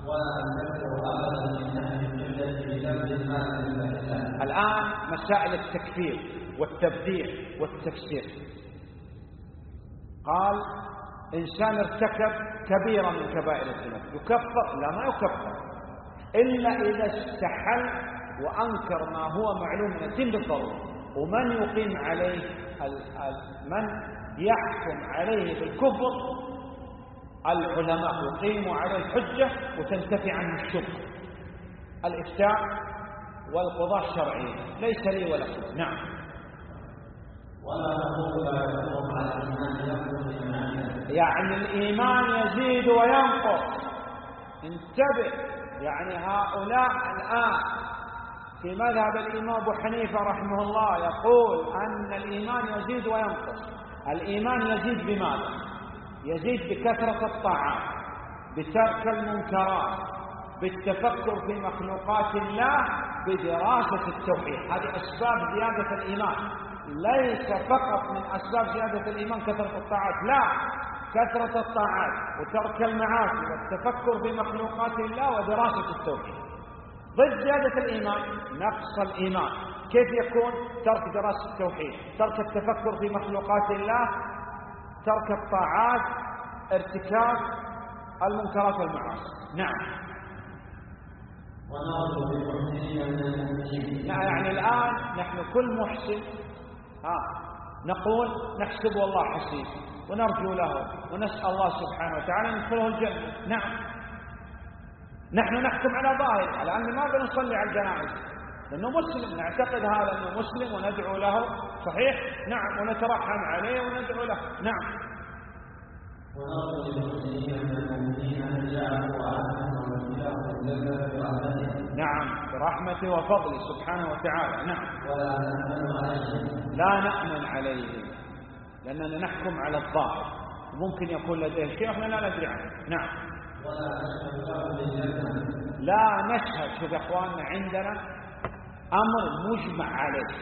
الآن مسائل التكفير والتبديع والتفسير. قال إنسان ارتكب كبيرة من كبائر الذنوب يكفر؟ لا، ما يكفر إلا إذا استحل وأنكر ما هو معلوم من الدين بالضرورة. ومن يقيم عليه من يحكم عليه بالكفر؟ العلماء يقيموا عليه الحجة وتنتفي عنه الشبهة. الإفتاء والقضاء الشرعي ليس لي ولكم. نعم. يعني الإيمان يزيد وينقص. انتبه، يعني هؤلاء الآن في مذهب الإمام أبو حنيفة رحمه الله يقول أن الإيمان يزيد وينقص. الإيمان يزيد بماذا؟ يزيد بكثرة الطاعات، بترك المنكرات، بالتفكر في مخلوقات الله، بدراسة التوحيد. هذه أسباب زيادة الإيمان. ليس فقط من أسباب زيادة الإيمان كثرة الطاعات، لا، كثرة الطاعات وترك المعاصي والتفكر في مخلوقات الله ودراسة التوحيد. ضد زيادة الإيمان نقص الإيمان. كيف يكون؟ ترك دراسة التوحيد، ترك التفكر في مخلوقات الله، ترك الطاعات، ارتكاب المنكرات والمعاصي. نعم. يعني الآن نحن كل محسن نقول نحسب الله حسيب ونرجو له ونسأل الله سبحانه وتعالى أن يدخله الجنة. نعم. نحن نحكم على ظاهر. الآن لماذا نصلي على الجنائز؟ لأنه مسلم، نعتقد هذا أنه مسلم وندعو له. صحيح؟ نعم. ونترحم عليه وندعو له. نعم. نعم، برحمته وفضله سبحانه وتعالى. نعم. لا نأمن عليه لأننا نحكم على الظاهر، ممكن يكون لديه شيء احنا لا ندري عنه. نعم. لا نشهد. شوف يا اخواننا، عندنا أمر مجمع عليه،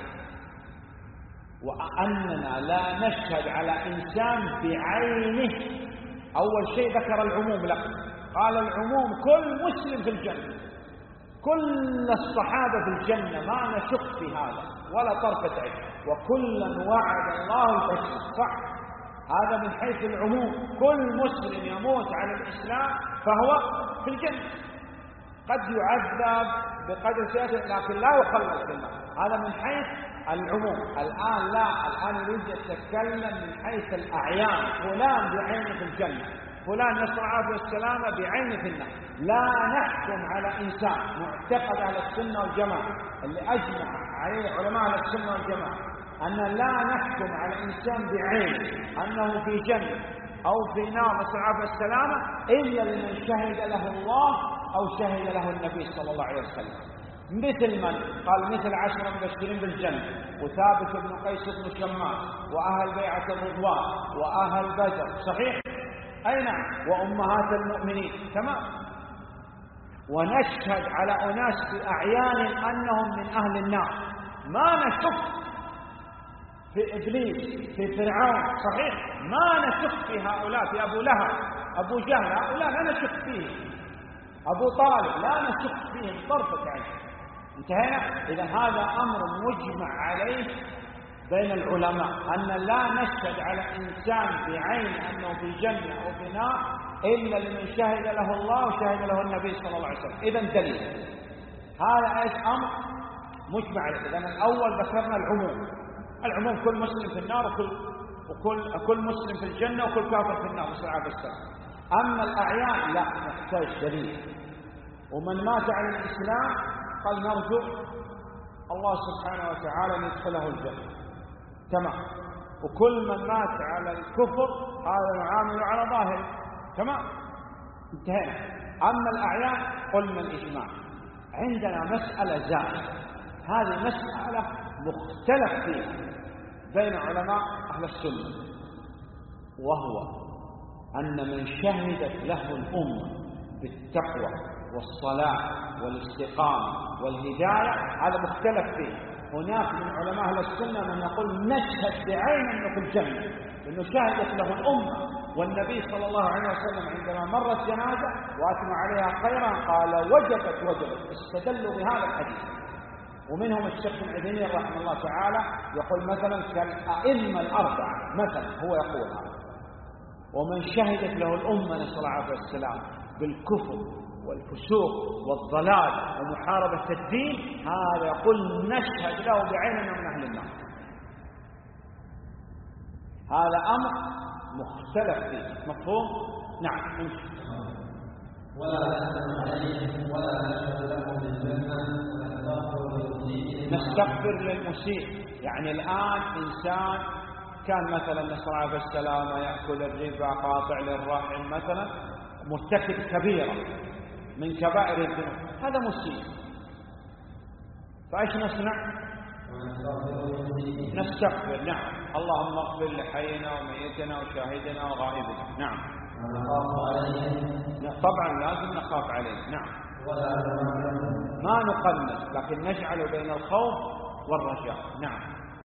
وأننا لا نشهد على إنسان بعينه. أول شيء ذكر العموم له، قال العموم كل مسلم في الجنة، كل الصحابة في الجنة، ما نشك في هذا ولا طرفة عين، وكلا وعد الله الحسنى. صح، هذا من حيث العموم. كل مسلم يموت على الإسلام فهو في الجنة. قد يعذب بقدر سيئته لكن لا يخلص بالله. هذا من حيث العموم. الآن لا، الآن يريد يتكلم من حيث الأعيان. فلان بعينه في الجنة، فلان نسأل الله والسلامة بعينه في النار. لا نحكم على إنسان. معتقد أهل السنة والجماعة اللي أجمع عليه علماء أهل السنة والجماعة أن لا نحكم على إنسان بعينه أنه في جنة أو في نار نسأل الله والسلامة إلا لمن شهد له الله أو شهد له النبي صلى الله عليه وسلم. مثل من قال مثل 10 مبشرين بالجنة، وثابت بن قيس بن شماس، وأهل بيعة الرضوان، وأهل بدر. صحيح؟ أي نعم. وأمهات المؤمنين. تمام. ونشهد على أناس بأعيان أنهم من أهل النار. ما نشك في إبليس، في فرعون. صحيح؟ ما نشك في هؤلاء، في أبو لهب، أبو جهل، هؤلاء لا نشك فيه. أبو طالب لا نشك فيه طرفة عين. انتهينا. إذا هذا أمر مجمع عليه بين العلماء أن لا نشهد على إنسان بعين أنه في جنة أو في نار إلا لمن شهد له الله وشهد له النبي صلى الله عليه وسلم. إذا دليل هذا إيش؟ أمر مجمع عليه. إذا الأول ذكرنا العموم. العموم كل مسلم في النار وكل مسلم في الجنة وكل كافر في النار نسأل الله السلامة. أما الأعيان لا، نحتاج دليل. ومن مات على الإسلام قال نرجو الله سبحانه وتعالى أن يدخله الجنة. تمام. وكل من مات على الكفر هذا نعامل على ظاهر. تمام. انتهينا. أما الأعيان قلنا الإجماع. عندنا مسألة زائدة، هذه مسألة مختلف فيها بين علماء أهل السنة، وهو أن من شهدت له الأمة بالتقوى والصلاة والاستقامة والهداية هذا مختلف فيه. هناك من علماء أهل السنة من يقول نشهد بعين أنه في الجنة، لأنه شهدت له الأمة والنبي صلى الله عليه وسلم عندما مرت جنازة وأثنوا عليها خيرا قال وجبت. استدلوا بهذا الحديث. ومنهم الشيخ ابن عثيمين رحمه الله تعالى يقول مثلا كالأئمة الأربعة مثلا، هو يقول هذا، ومن شهدت له الأمة نسأل الله عليه والسلام بالكفر والفسوق والضلال ومحاربة الدين، هذا يقول نشهد له بعيننا من أهل النار. هذا أمر مختلف فيه، مفهوم؟ نعم. ولا نحكم عليهم ولا نشهد لهم بالجنة نستغفر للمسيء. يعني الآن إنسان كان مثلا نسأل الله عليه السلامة يأكل الربا، قاطع للرحم مثلا، مرتكب كبيرة من كبائر الذنوب، هذا مسيء، فايش نصنع؟ نستغفر. نعم. اللهم اغفر لحينا وميتنا وشاهدنا وغائبنا. نعم. طبعا لازم نخاف عليه. نعم. ما نقنط، لكن نجعل بين الخوف والرجاء. نعم.